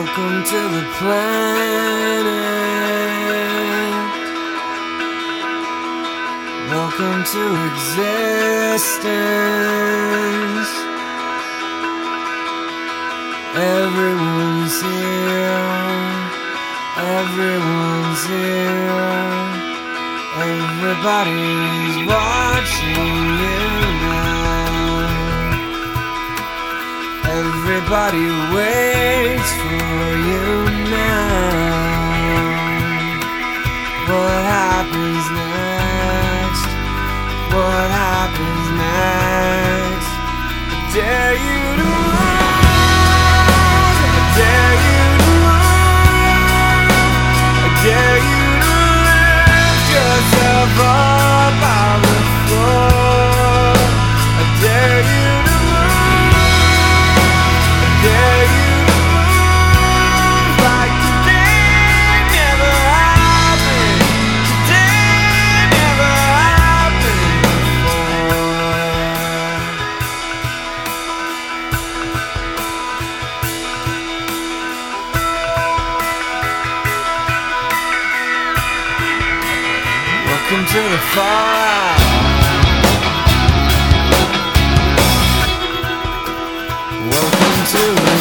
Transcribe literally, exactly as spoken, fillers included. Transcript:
Welcome to the planet. Welcome to existence. Everyone's here. Everyone's here. Everybody's watching you now. Everybody waits for you now. What happens next? What happens next? I dare you to move. I dare you to move. I dare you to lift yourself up on the floor. I dare you to dare you to move like today never happened. Today never happened before. Welcome to the fallout. Welcome to